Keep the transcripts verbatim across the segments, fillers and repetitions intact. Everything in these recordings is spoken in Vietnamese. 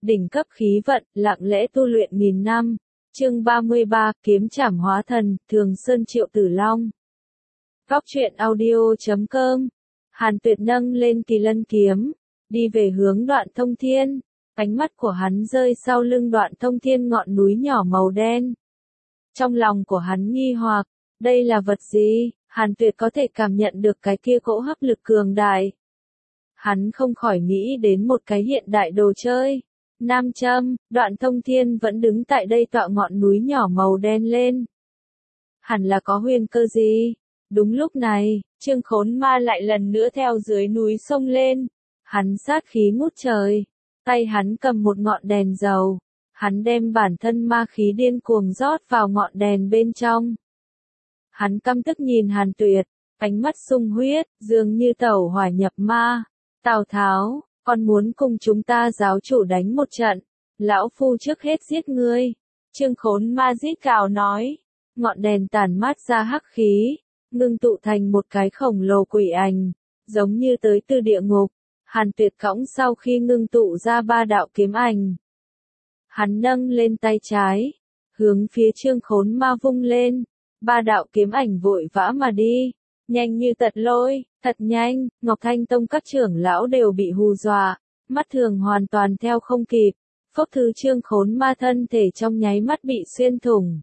đỉnh cấp khí vận, lặng lẽ tu luyện nghìn năm. Chương ba mươi ba, kiếm trảm hóa thần, Thường Sơn Triệu Tử Long. Góc truyện audio chấm com. Hàn Tuyệt nâng lên Kỳ Lân kiếm, đi về hướng Đoạn Thông Thiên. Ánh mắt của hắn rơi sau lưng Đoạn Thông Thiên ngọn núi nhỏ màu đen. Trong lòng của hắn nghi hoặc, đây là vật gì? Hàn Tuyệt có thể cảm nhận được cái kia cỗ hấp lực cường đại. Hắn không khỏi nghĩ đến một cái hiện đại đồ chơi. Nam châm, Đoạn Thông Thiên vẫn đứng tại đây tọa ngọn núi nhỏ màu đen lên. Hẳn là có huyền cơ gì? Đúng lúc này, Trương Khốn Ma lại lần nữa theo dưới núi sông lên. Hắn sát khí ngút trời. Tay hắn cầm một ngọn đèn dầu. Hắn đem bản thân ma khí điên cuồng rót vào ngọn đèn bên trong. Hắn căm tức nhìn Hàn Tuyệt, ánh mắt sung huyết, dường như tẩu hỏa nhập ma. Tào Tháo, con muốn cùng chúng ta giáo chủ đánh một trận, lão phu trước hết giết ngươi. Trương Khốn Ma rít gào nói, ngọn đèn tản mát ra hắc khí, ngưng tụ thành một cái khổng lồ quỷ ảnh, giống như tới từ địa ngục. Hàn Tuyệt cõng sau khi ngưng tụ ra ba đạo kiếm ảnh. Hắn nâng lên tay trái, hướng phía Trương Khốn Ma vung lên, ba đạo kiếm ảnh vội vã mà đi, nhanh như tật lôi, thật nhanh. Ngọc Thanh Tông các trưởng lão đều bị hù dọa, mắt thường hoàn toàn theo không kịp. Phốc thứ Trương Khốn Ma thân thể trong nháy mắt bị xuyên thủng,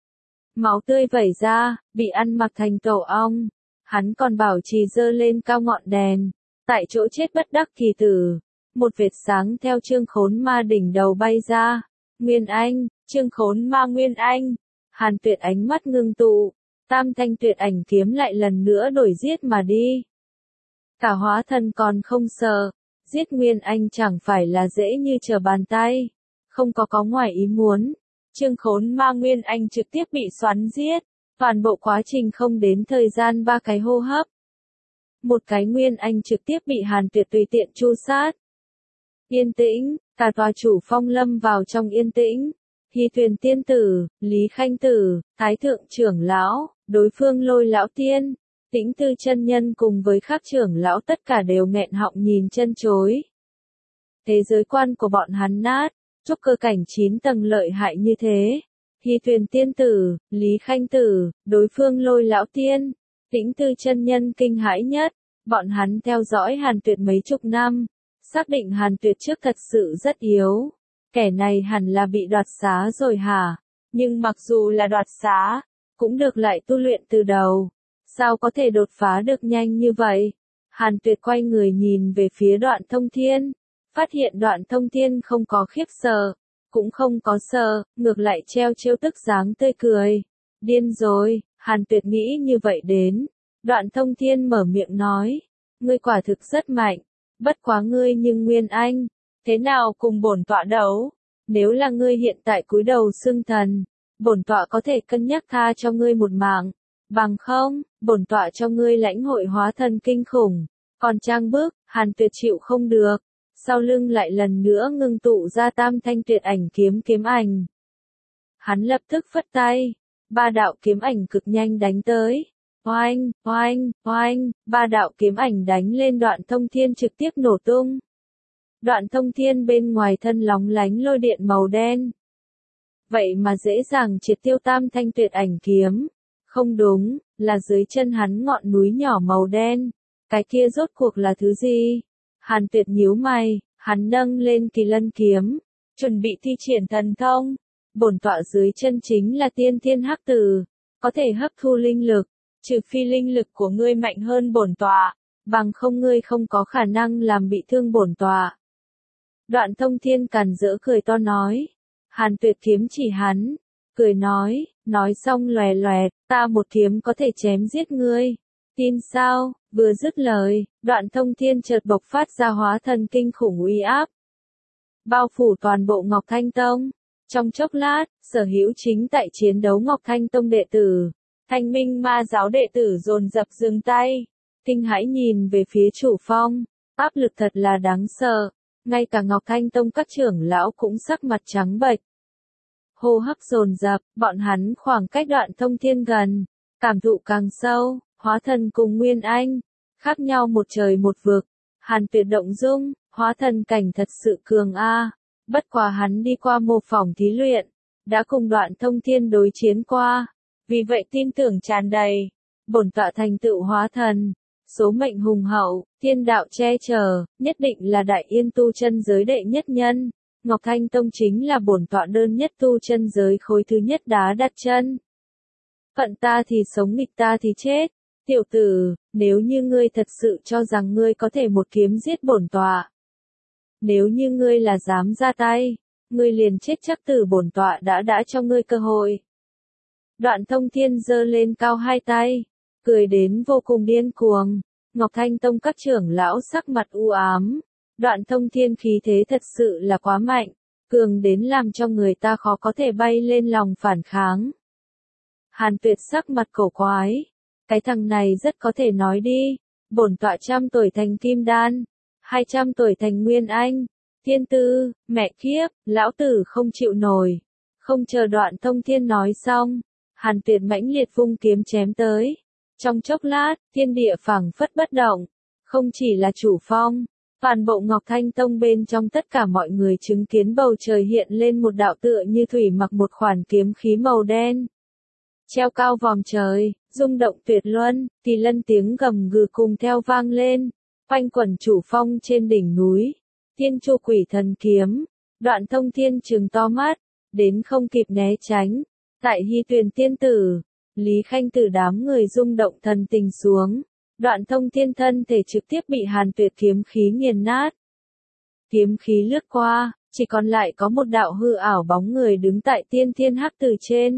máu tươi vẩy ra, bị ăn mặc thành tổ ong. Hắn còn bảo trì giơ lên cao ngọn đèn, tại chỗ chết bất đắc kỳ tử. Một vệt sáng theo Trương Khốn Ma đỉnh đầu bay ra. Nguyên Anh, Trương Khốn Ma Nguyên Anh. Hàn Tuyệt ánh mắt ngưng tụ, tam thanh tuyệt ảnh kiếm lại lần nữa đổi giết mà đi. Cả hóa thân còn không sợ, giết Nguyên Anh chẳng phải là dễ như trở bàn tay. Không có có ngoài ý muốn, Trương Khốn Ma Nguyên Anh trực tiếp bị xoắn giết, toàn bộ quá trình không đến thời gian ba cái hô hấp. Một cái Nguyên Anh trực tiếp bị Hàn Tuyệt tùy tiện tru sát. Yên tĩnh, cả tòa chủ phong lâm vào trong yên tĩnh. Hy Tuyền tiên tử, Lý Khanh tử, Thái thượng trưởng lão, đối phương Lôi lão tiên, Tĩnh Tư chân nhân cùng với các trưởng lão tất cả đều nghẹn họng nhìn chân chối. Thế giới quan của bọn hắn nát, trúc cơ cảnh chín tầng lợi hại như thế. Hy Tuyền tiên tử, Lý Khanh tử, đối phương Lôi lão tiên, Tĩnh Tư chân nhân kinh hãi nhất. Bọn hắn theo dõi Hàn Tuyệt mấy chục năm, xác định Hàn Tuyệt trước thật sự rất yếu. Kẻ này hẳn là bị đoạt xá rồi hả? Nhưng mặc dù là đoạt xá, cũng được lại tu luyện từ đầu. Sao có thể đột phá được nhanh như vậy? Hàn Tuyệt quay người nhìn về phía Đoạn Thông Thiên, phát hiện Đoạn Thông Thiên không có khiếp sợ, cũng không có sợ, ngược lại treo trêu tức dáng tươi cười. Điên rồi, Hàn Tuyệt nghĩ như vậy đến. Đoạn Thông Thiên mở miệng nói, ngươi quả thực rất mạnh, bất quá ngươi nhưng Nguyên Anh, thế nào cùng bổn tọa đấu? Nếu là ngươi hiện tại cúi đầu xưng thần, bổn tọa có thể cân nhắc tha cho ngươi một mạng, bằng không, bổn tọa cho ngươi lãnh hội hóa thần kinh khủng. Còn trang bước, Hàn Tuyệt chịu không được, sau lưng lại lần nữa ngưng tụ ra tam thanh tuyệt ảnh kiếm kiếm ảnh. Hắn lập tức phất tay, ba đạo kiếm ảnh cực nhanh đánh tới. Oanh, oanh, oanh, ba đạo kiếm ảnh đánh lên Đoạn Thông Thiên trực tiếp nổ tung. Đoạn Thông Thiên bên ngoài thân lóng lánh lôi điện màu đen. Vậy mà dễ dàng triệt tiêu tam thanh tuyệt ảnh kiếm. Không đúng, là dưới chân hắn ngọn núi nhỏ màu đen. Cái kia rốt cuộc là thứ gì? Hàn Tuyệt nhíu mày, hắn nâng lên Kỳ Lân kiếm, chuẩn bị thi triển thần thông. Bổn tọa dưới chân chính là tiên thiên hắc tử, có thể hấp thu linh lực. Trừ phi linh lực của ngươi mạnh hơn bổn tọa, bằng không ngươi không có khả năng làm bị thương bổn tọa. Đoạn Thông Thiên càn rỡ cười to nói. Hàn Tuyệt kiếm chỉ hắn, cười nói, nói xong lòe lòe, ta một kiếm có thể chém giết ngươi. Tin sao? Vừa dứt lời, Đoạn Thông Thiên chợt bộc phát ra hóa thần kinh khủng uy áp, bao phủ toàn bộ Ngọc Thanh Tông. Trong chốc lát, sở hữu chính tại chiến đấu Ngọc Thanh Tông đệ tử, Thanh Minh Ma giáo đệ tử dồn dập dừng tay, kinh hãi nhìn về phía chủ phong, áp lực thật là đáng sợ. Ngay cả Ngọc Thanh Tông các trưởng lão cũng sắc mặt trắng bệch. Hô hấp dồn dập, bọn hắn khoảng cách Đoạn Thông Thiên gần, cảm thụ càng sâu, hóa thần cùng Nguyên Anh, khác nhau một trời một vực. Hàn Tuyệt động dung, hóa thần cảnh thật sự cường a. Bất quá hắn đi qua mô phỏng thí luyện, đã cùng Đoạn Thông Thiên đối chiến qua, vì vậy tin tưởng tràn đầy. Bổn tọa thành tựu hóa thần, số mệnh hùng hậu, thiên đạo che chở, nhất định là đại yên tu chân giới đệ nhất nhân. Ngọc Thanh Tông chính là bổn tọa đơn nhất tu chân giới khối thứ nhất đá đặt chân. Phận ta thì sống, nghịch ta thì chết. Tiểu tử, nếu như ngươi thật sự cho rằng ngươi có thể một kiếm giết bổn tọa, nếu như ngươi là dám ra tay, ngươi liền chết chắc, tử bổn tọa đã đã cho ngươi cơ hội. Đoạn Thông Thiên giơ lên cao hai tay, cười đến vô cùng điên cuồng. Ngọc Thanh Tông các trưởng lão sắc mặt u ám. Đoạn Thông Thiên khí thế thật sự là quá mạnh, cường đến làm cho người ta khó có thể bay lên lòng phản kháng. Hàn Tuyệt sắc mặt cổ quái, cái thằng này rất có thể nói đi, bổn tọa trăm tuổi thành kim đan, hai trăm tuổi thành nguyên anh, thiên tư, mẹ kiếp, lão tử không chịu nổi. Không chờ Đoạn Thông Thiên nói xong, Hàn Tuyệt mãnh liệt vung kiếm chém tới. Trong chốc lát, thiên địa phảng phất bất động, không chỉ là chủ phong, toàn bộ Ngọc Thanh Tông bên trong tất cả mọi người chứng kiến bầu trời hiện lên một đạo tựa như thủy mặc một khoản kiếm khí màu đen. Treo cao vòm trời, rung động tuyệt luân, kỳ lân tiếng gầm gừ cùng theo vang lên, quanh quẩn chủ phong trên đỉnh núi. Thiên Chu Quỷ Thần kiếm, Đoạn Thông Thiên trừng to mắt, đến không kịp né tránh. Tại Hy Tuyền tiên tử, Lý Khanh Tử đám người rung động thần tình xuống. Đoạn Thông Thiên thân thể trực tiếp bị Hàn Tuyệt kiếm khí nghiền nát. Kiếm khí lướt qua, chỉ còn lại có một đạo hư ảo bóng người đứng tại Tiên Thiên Hắc Tử trên.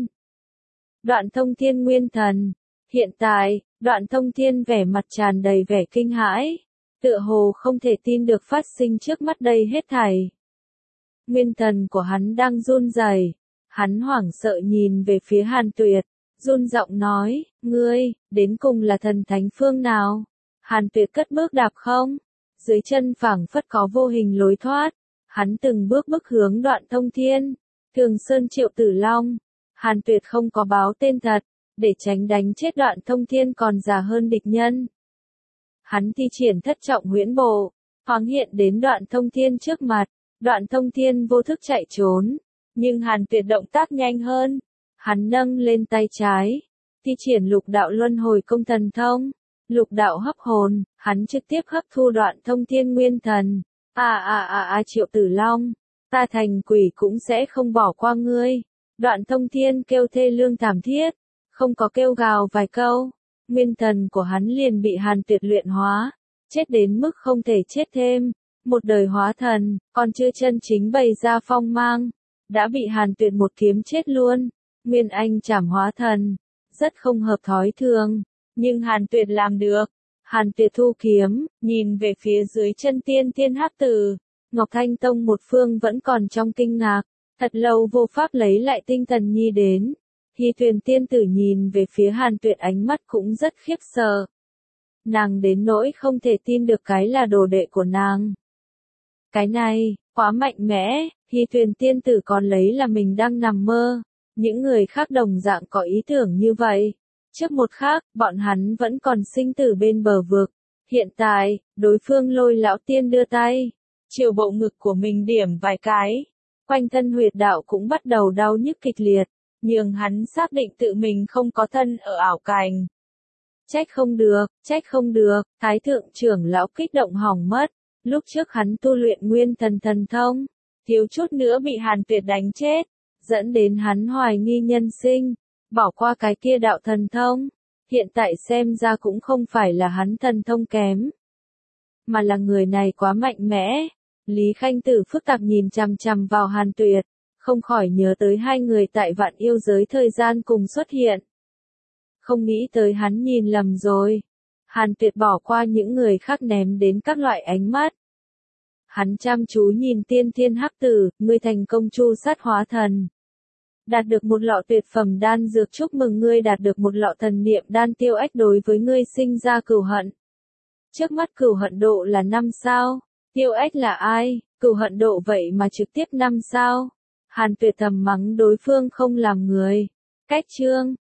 Đoạn Thông Thiên nguyên thần. Hiện tại, Đoạn Thông Thiên vẻ mặt tràn đầy vẻ kinh hãi, tựa hồ không thể tin được phát sinh trước mắt đây hết thảy. Nguyên thần của hắn đang run rẩy, hắn hoảng sợ nhìn về phía Hàn Tuyệt, run giọng nói, ngươi, đến cùng là thần thánh phương nào? Hàn Tuyệt cất bước đạp không, dưới chân phảng phất có vô hình lối thoát, hắn từng bước bước hướng Đoạn Thông Thiên. Thường Sơn Triệu Tử Long. Hàn Tuyệt không có báo tên thật, để tránh đánh chết Đoạn Thông Thiên còn già hơn địch nhân. Hắn thi triển thất trọng huyễn bộ, thoáng hiện đến Đoạn Thông Thiên trước mặt. Đoạn Thông Thiên vô thức chạy trốn, nhưng Hàn Tuyệt động tác nhanh hơn. Hắn nâng lên tay trái, thi triển lục đạo luân hồi công thần thông, lục đạo hấp hồn, hắn trực tiếp hấp thu Đoạn Thông Thiên nguyên thần. À à à à Triệu Tử Long, ta thành quỷ cũng sẽ không bỏ qua ngươi. Đoạn Thông Thiên kêu thê lương thảm thiết, không có kêu gào vài câu, nguyên thần của hắn liền bị Hàn Tuyệt luyện hóa, chết đến mức không thể chết thêm. Một đời hóa thần, còn chưa chân chính bày ra phong mang, đã bị Hàn Tuyệt một kiếm chết luôn. Nguyên Anh chảm hóa thần, rất không hợp thói thường, nhưng Hàn Tuyệt làm được. Hàn Tuyệt thu kiếm, nhìn về phía dưới chân Tiên Thiên Hắc Tử. Ngọc Thanh Tông một phương vẫn còn trong kinh ngạc, thật lâu vô pháp lấy lại tinh thần nhi đến. Hy Tuyền tiên tử nhìn về phía Hàn Tuyệt, ánh mắt cũng rất khiếp sợ. Nàng đến nỗi không thể tin được cái là đồ đệ của nàng. Cái này, quá mạnh mẽ, Hy Tuyền tiên tử còn lấy là mình đang nằm mơ. Những người khác đồng dạng có ý tưởng như vậy. Trước một khác, bọn hắn vẫn còn sinh tử bên bờ vực. Hiện tại, đối phương Lôi lão tiên đưa tay, chiều bộ ngực của mình điểm vài cái. Quanh thân huyệt đạo cũng bắt đầu đau nhức kịch liệt, nhưng hắn xác định tự mình không có thân ở ảo cảnh. Trách không được, trách không được, Thái thượng trưởng lão kích động hỏng mất. Lúc trước hắn tu luyện nguyên thần thần thông, thiếu chút nữa bị Hàn Tuyệt đánh chết, dẫn đến hắn hoài nghi nhân sinh, bỏ qua cái kia đạo thần thông. Hiện tại xem ra cũng không phải là hắn thần thông kém, mà là người này quá mạnh mẽ. Lý Khanh Tử phức tạp nhìn chằm chằm vào Hàn Tuyệt, không khỏi nhớ tới hai người tại Vạn Yêu giới thời gian cùng xuất hiện. Không nghĩ tới hắn nhìn lầm rồi. Hàn Tuyệt bỏ qua những người khác ném đến các loại ánh mắt. Hắn chăm chú nhìn Tiên Thiên Hắc Tử, ngươi thành công chu sát hóa thần. Đạt được một lọ tuyệt phẩm đan dược, chúc mừng ngươi đạt được một lọ thần niệm đan. Tiêu Ách đối với ngươi sinh ra cừu hận. Trước mắt cừu hận độ là năm sao. Tiêu Ách là ai, cừu hận độ vậy mà trực tiếp năm sao. Hàn Tuyệt thầm mắng đối phương không làm người. Cách chương